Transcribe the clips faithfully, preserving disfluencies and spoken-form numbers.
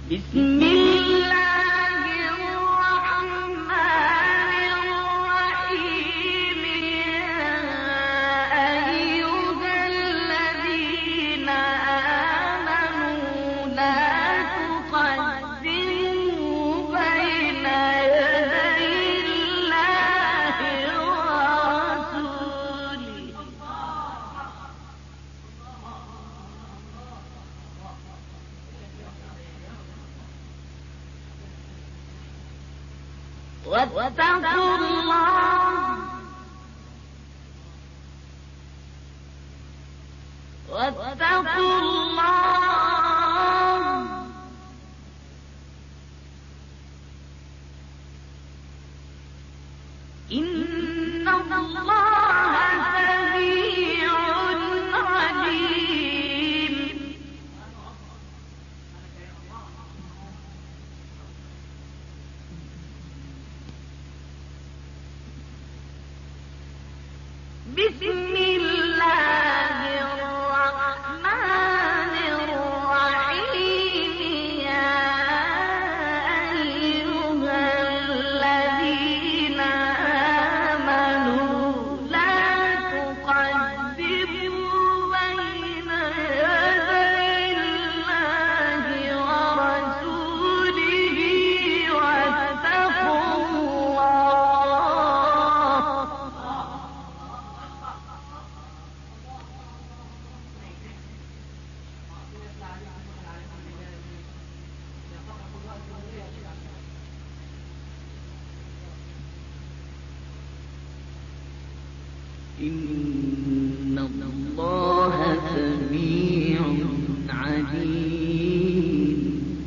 بسم الله الرحمن الرحيم يا أيها الذين آمنوا لا تقدموا بين يدي الله ورسوله واتقوا الله واتقوا الله إن الله سميع عليم. بسم الله الرحمن الرحيم يا أيها الذين آمنوا لا تقدموا بين يدي الله ورسوله واتقوا الله إن الله سميع عليم.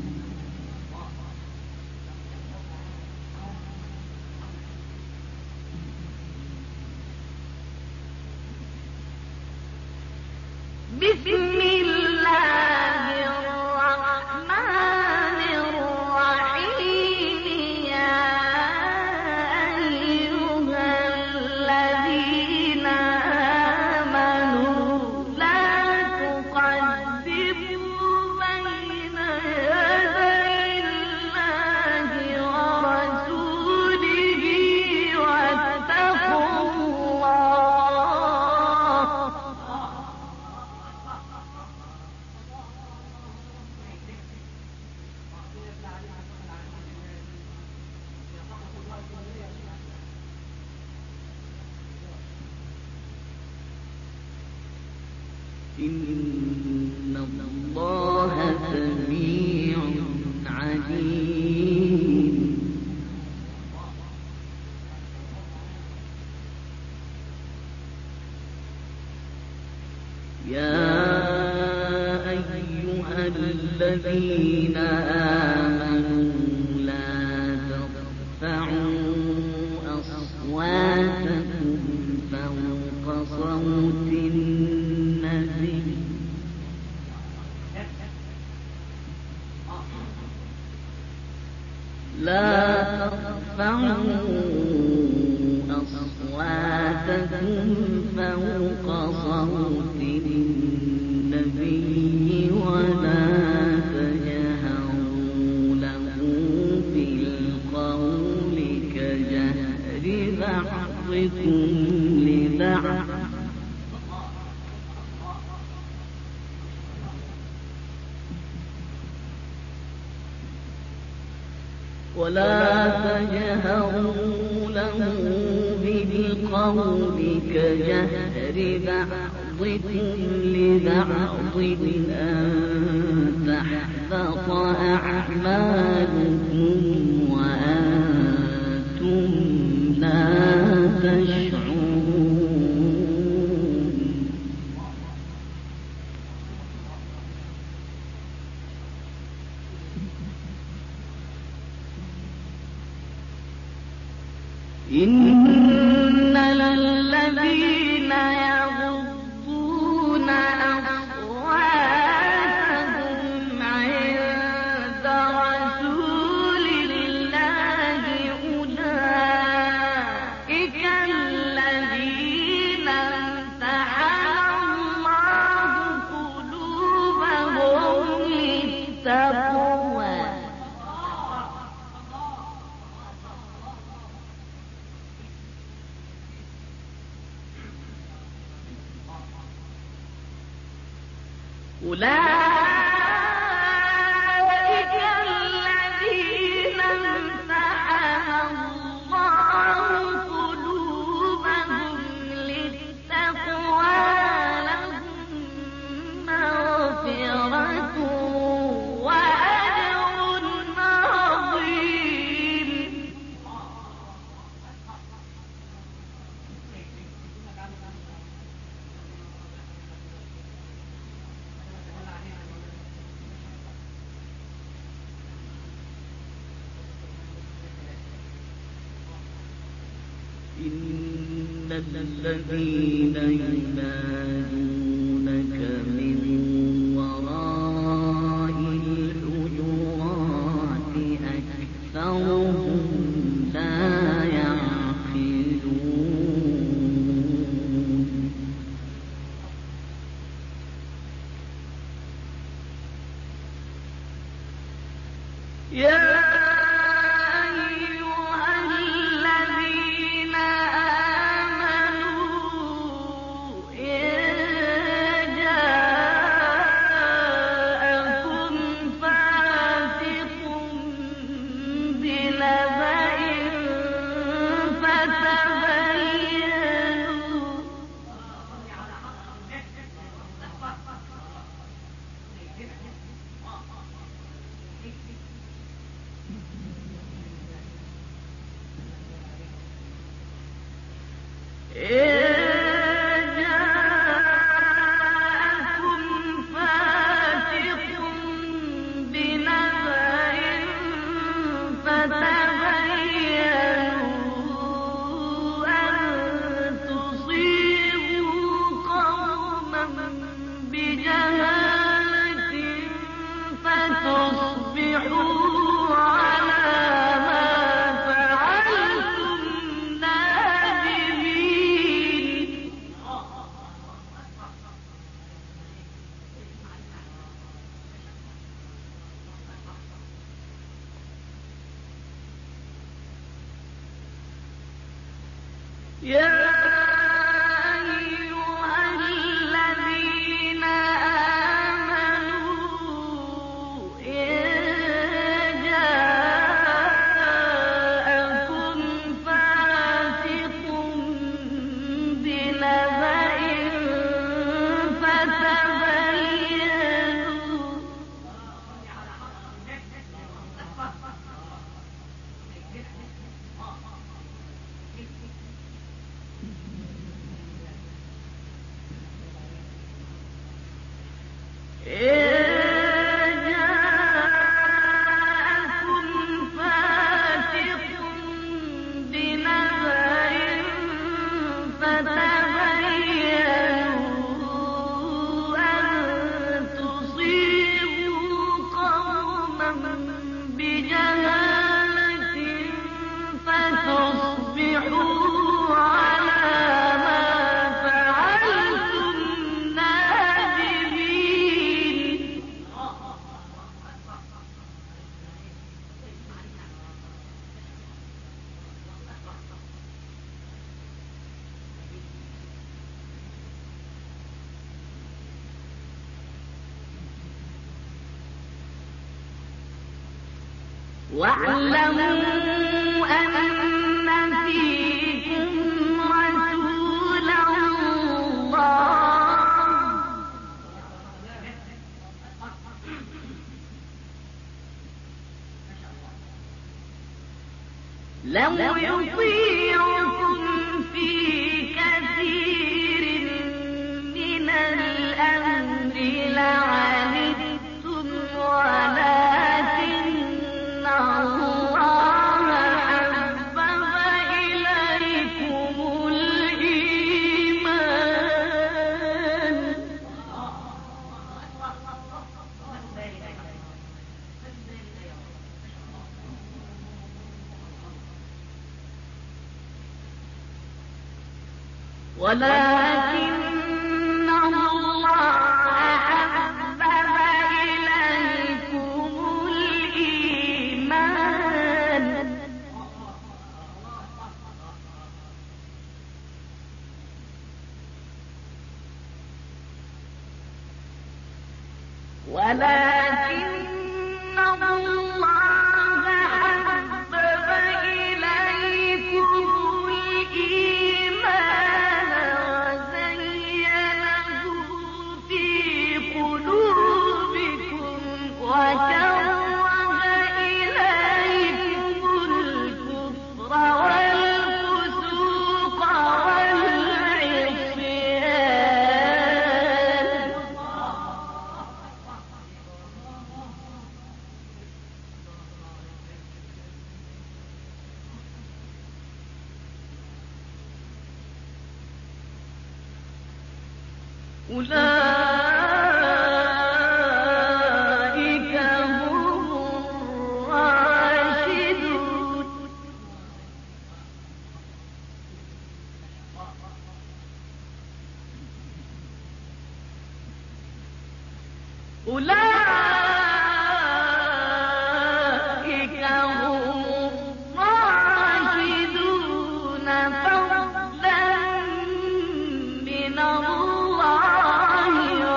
بسم الله الرحمن الرحيم يا أيها الذين آمنوا لا تقدموا بين يدي الله ورسوله واتقوا الله إن الله سميع عليم. يا أيها الذين آمنوا لا ترفعوا أصواتكم فوق صوت النبي لا ترفعوا أصواتكم فوق صوت النبي ولا تجهروا له بالقول كجهر بعضكم لبعض ولا تجهروا له بالقول كجهر بعضكم لبعض أن تحبط أعمالكم وأنتم لا تشعرون. إن الذين يغضون أصواتهم عند رسول الله أولئك الذين امتحن الله قلوبهم للتقوى أولئك الذين امتحن الله قلوبهم للتقوى لهم مغفرة وأجر عظيم. إن الذين ينادونك من وراء الحجرات أكثرهم لا يعقلون. يا واعلموا أن فيكم رسول الله لو يطيعكم في كثير من الأمر لعنتم ولكن الله حبب إليكم الإيمان ولكن الله حبب إليكم الإيمان ولكن الله حبب إليكم الإيمان وزينه في قلوبكم وكره إليكم الكفر والفسوق والعصيان أولئك هم الراشدون أولئك هم الراشدون فضلا من الله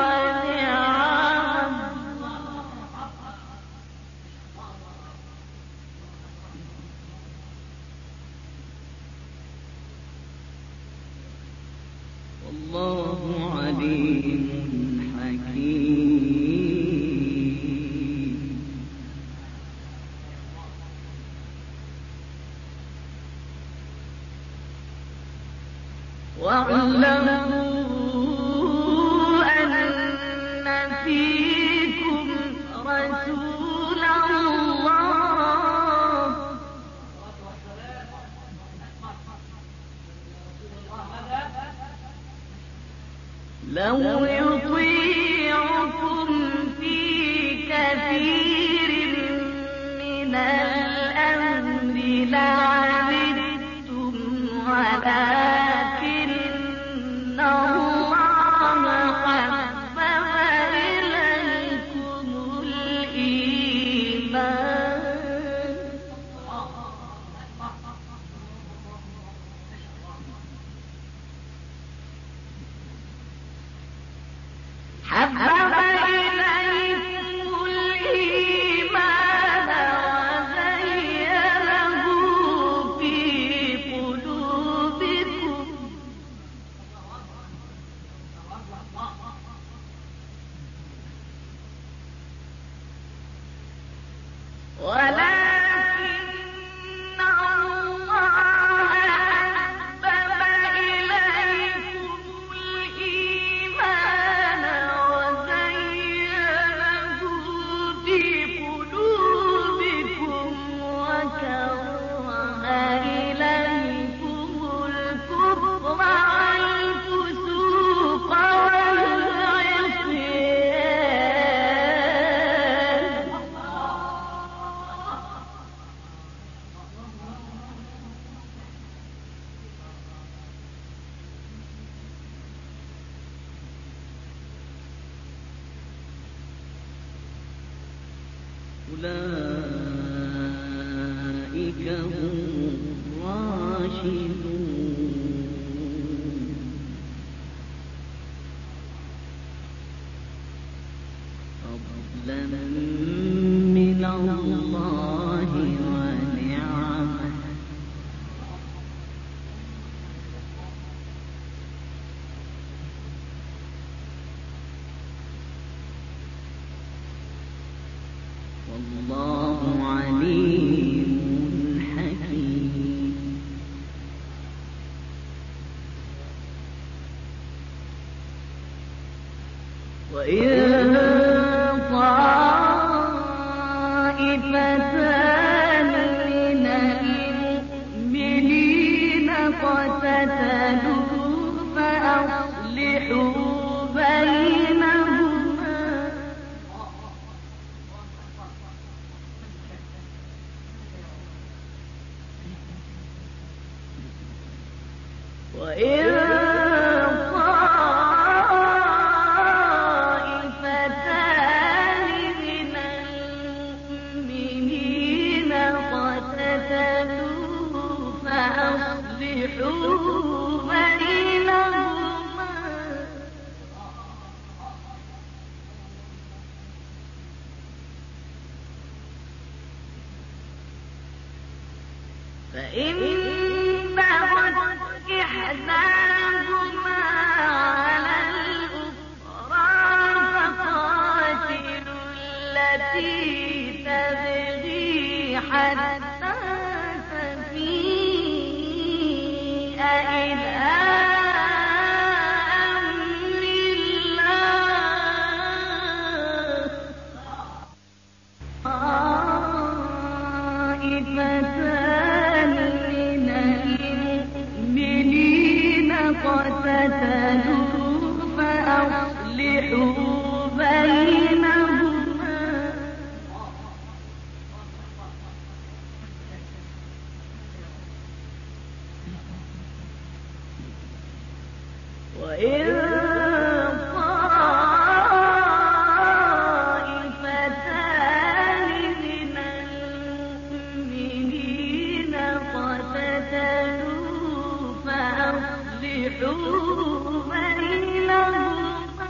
ونعمة والله عليم حكيم. واعلموا أن فيكم رسول الله لو يطيعكم في كثير من الأمر لعنتم ولكن الله حبب إليكم الإيمان حبب إليكم الإيمان وزينه في قلوبكم ولكن الله حبب إليكم الإيمان وزينه في قلوبكم وكره إليكم الكفر والفسوق والعصيان أولئك هم الراشدون فضلا من الله ونعمة والله عليم حكيم. وإن طائفتان من المؤمنين اقتتلوا فأصلحوا بينهما وإن طائفتان من المؤمنين اقتتلوا فأصلحوا بينهما اقتتلوا فأصلحوا بينهما وإن طائفتان من المؤمنين اقتتلوا فأصلحوا بينهما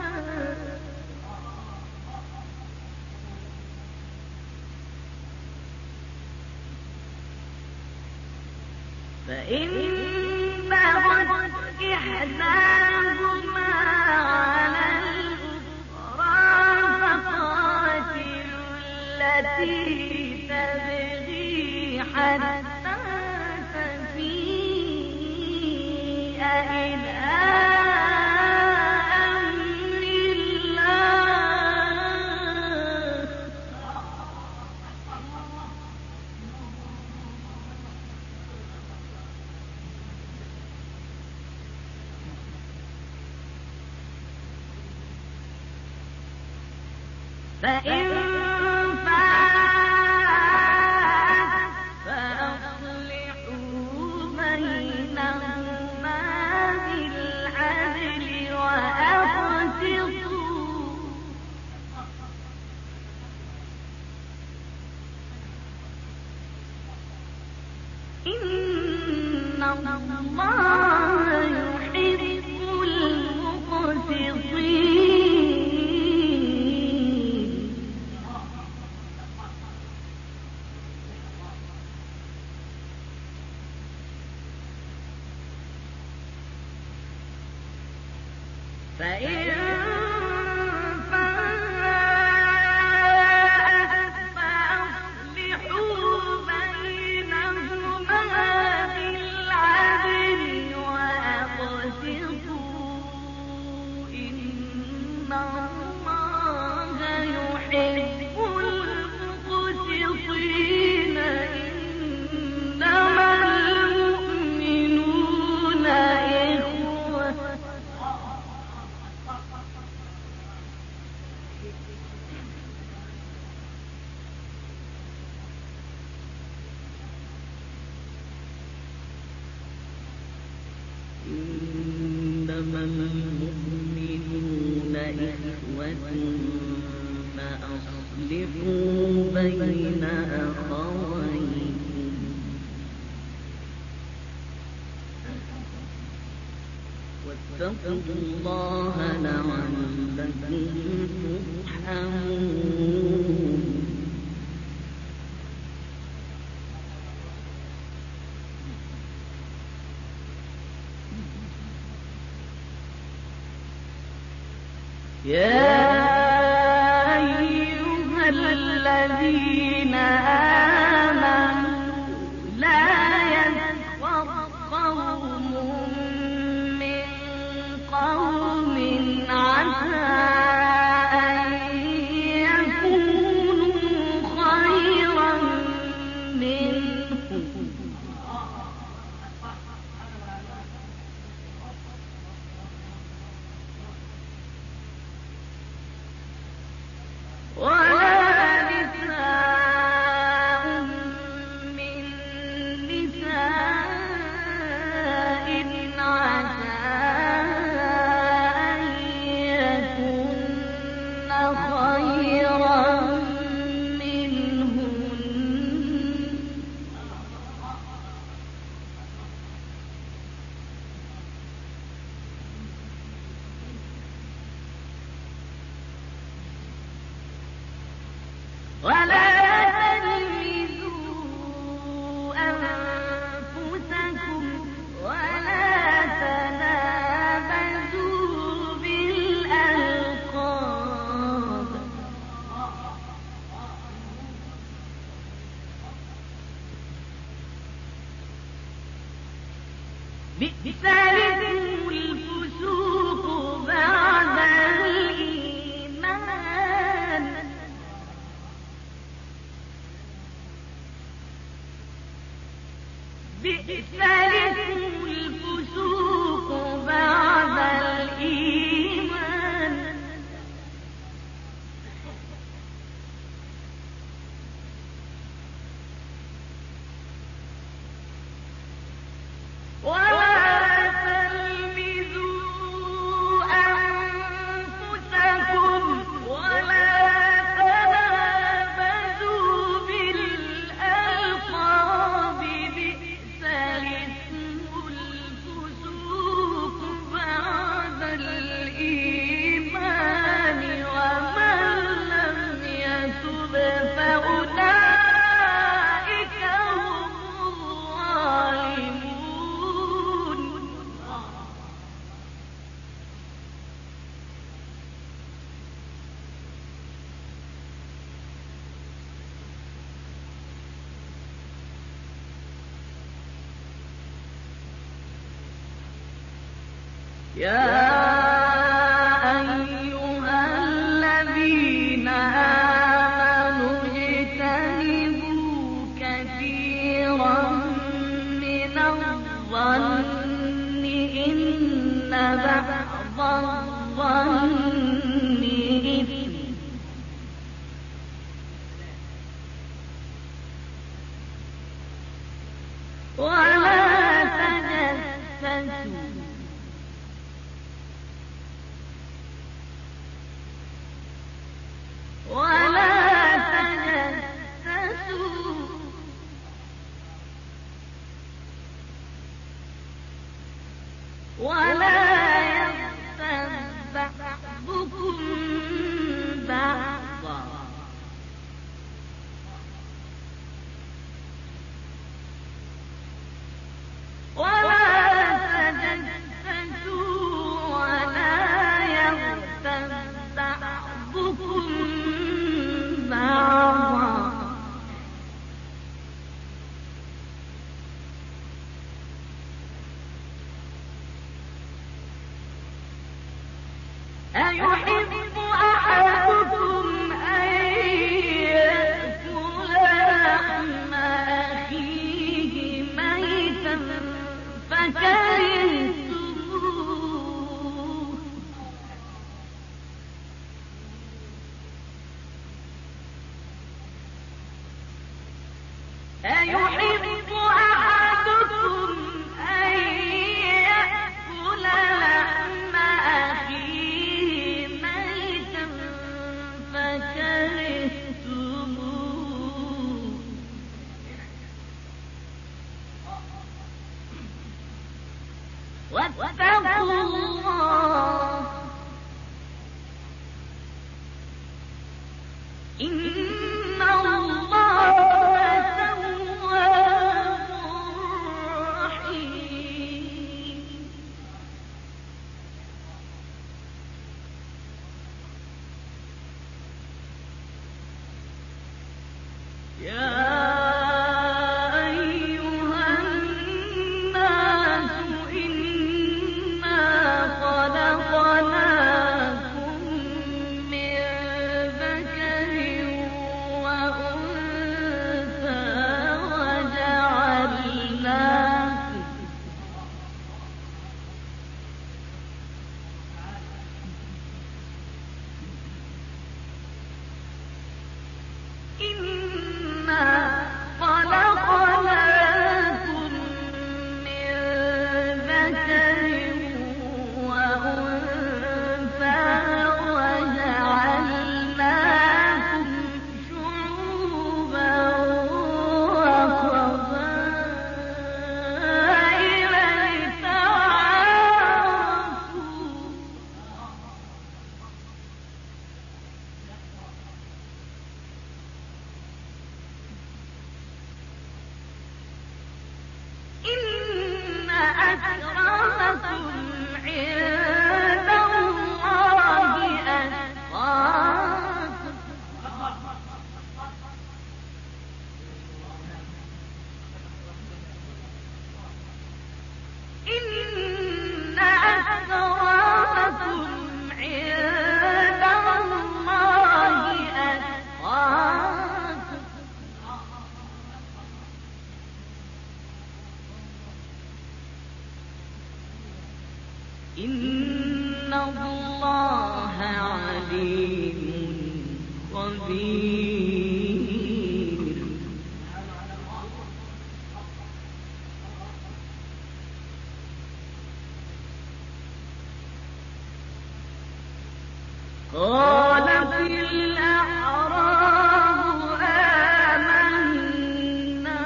فإن بغت إحداهما على الأخرى فقاتلوا التي تبغي حتى تفيء إلى أمر الله فإن فاءت فأصلحوا بينهما بالعدل وأقسطوا إن الله يحب المقسطين فإن فاءت فأصلحوا بينهما بالعدل وأقسطوا إن الله يحب المقسطين إنما المؤمنون إخوة إنما المؤمنون إخوة فأصلحوا بين أخويكم واتقوا الله لعلكم ترحمون يا أيها الذين آمنوا لا يسخر قوم من قوم عسى أن يكونوا خيرا منهم ولا نساء من نساء عسى أن يكن خيرا منهن ولا تلمزوا أنفسكم ولا تنابزوا بالألقاب بئس الاسم الفسوق بعد الإيمان أيحب أحدكم أن يأكل لحم أخيه ميتا فكرهتموه أيحب أحدكم أن يأكل لحم أخيه ميتا فكرهتموه واتقوا الله إن الله تواب رحيم يا أيها الناس إنا خلقناكم من ذكر وأنثى وجعلناكم إنا خلقناكم من ذكر وأنثى وجعلناكم شعوبا وقبائل لتعارفوا إن أكرمكم عند الله أتقاكم إن أكرمكم عند الله أتقاكم إن الله عليم خبير قالت الأعراب آمنا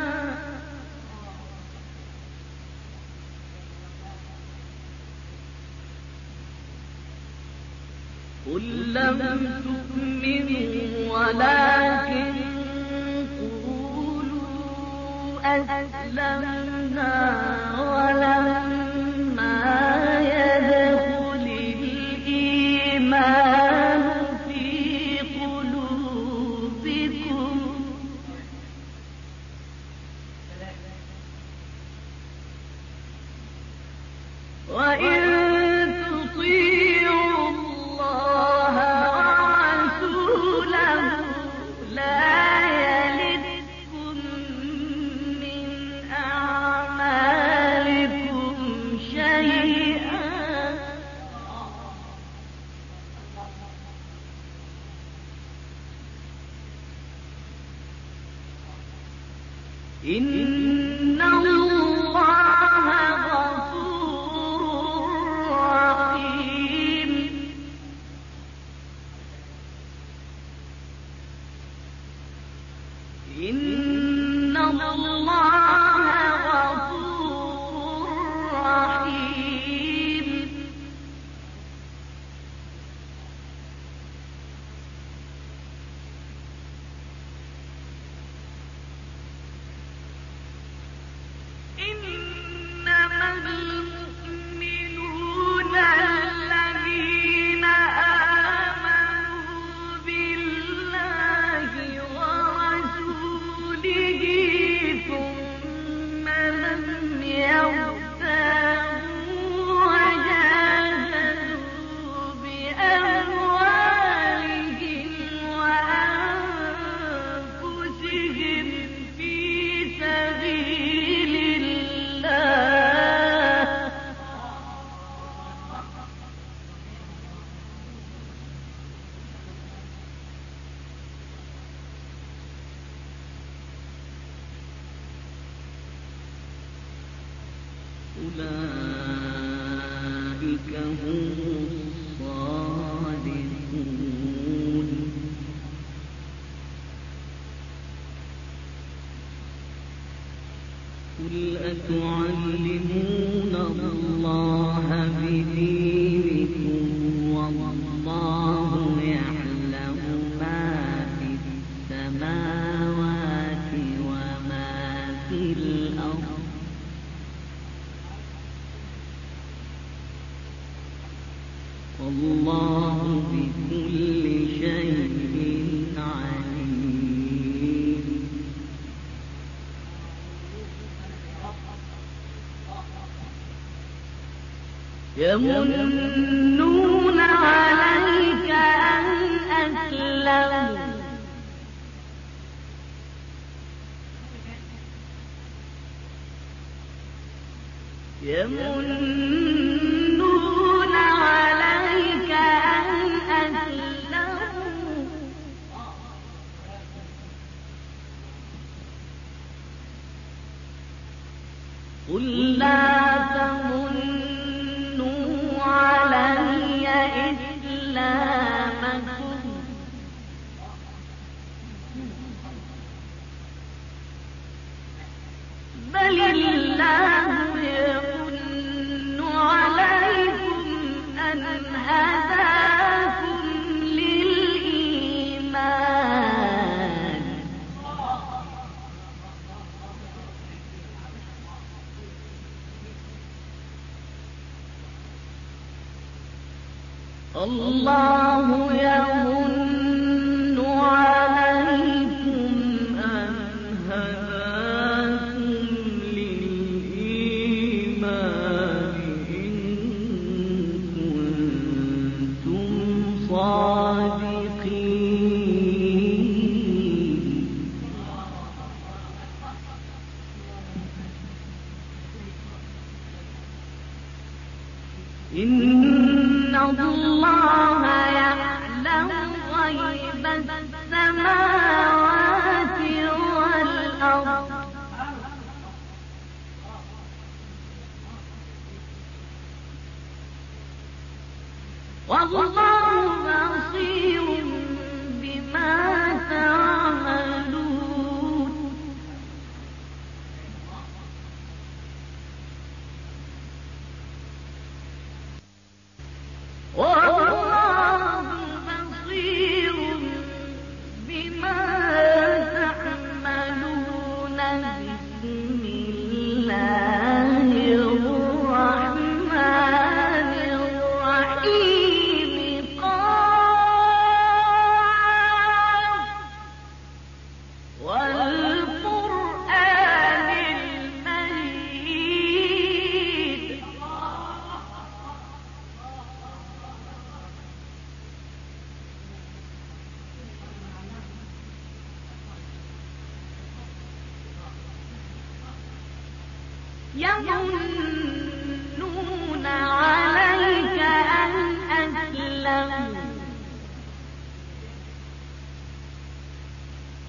قل لم تؤمنوا ولكن قولوا أسلمنا ولما يدخل الإيمان في قلوبكم وإن شيئا إن الله غفور رحيم إن الله غفور رحيم إنما المؤمنون الذين آمنوا بالله ورسوله ثم لم يرتابوا وجاهدوا بأموالهم وأنفسهم في سبيل الله أولئك هم الصادقون قل أتعلمون الله بدينكم والله يعلم ما في السماوات وما في الأرض والله بكل شيء عليم يمنون عليك أن أسلموا يمنون عليك أن أسلموا قل لا تمنوا علي إسلامكم بل الله يمن عليكم أن هداكم للإيمان الله يمن عليكم أن هداكم للإيمان إن كنتم صادقين إن الله يعلم غيب السماوات والأرض والله بصير بما تعملون والله بصير بما تعملون بسم الله الرحمن الرحيم قاف والقرآن المجيد يمنون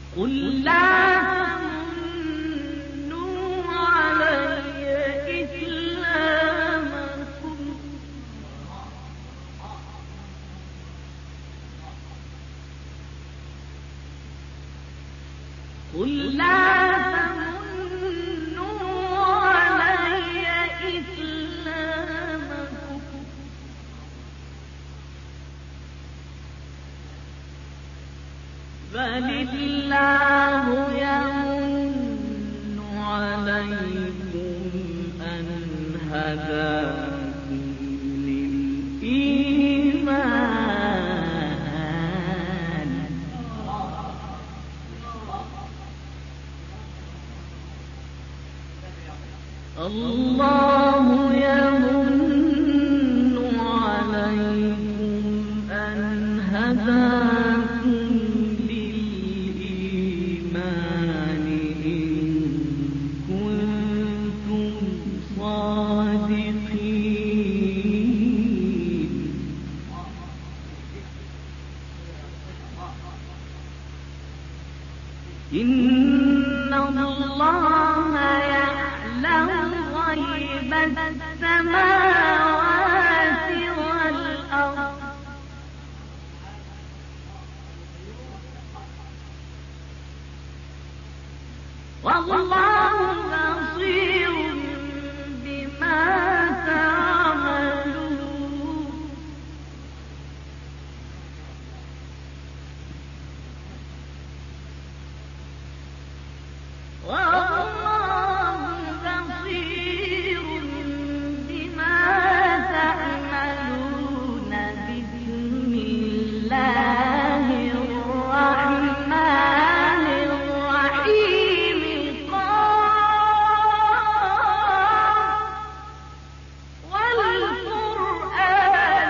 قل لا تمنوا علي إسلامكم قل لا تمنوا علي إسلامكم بل الله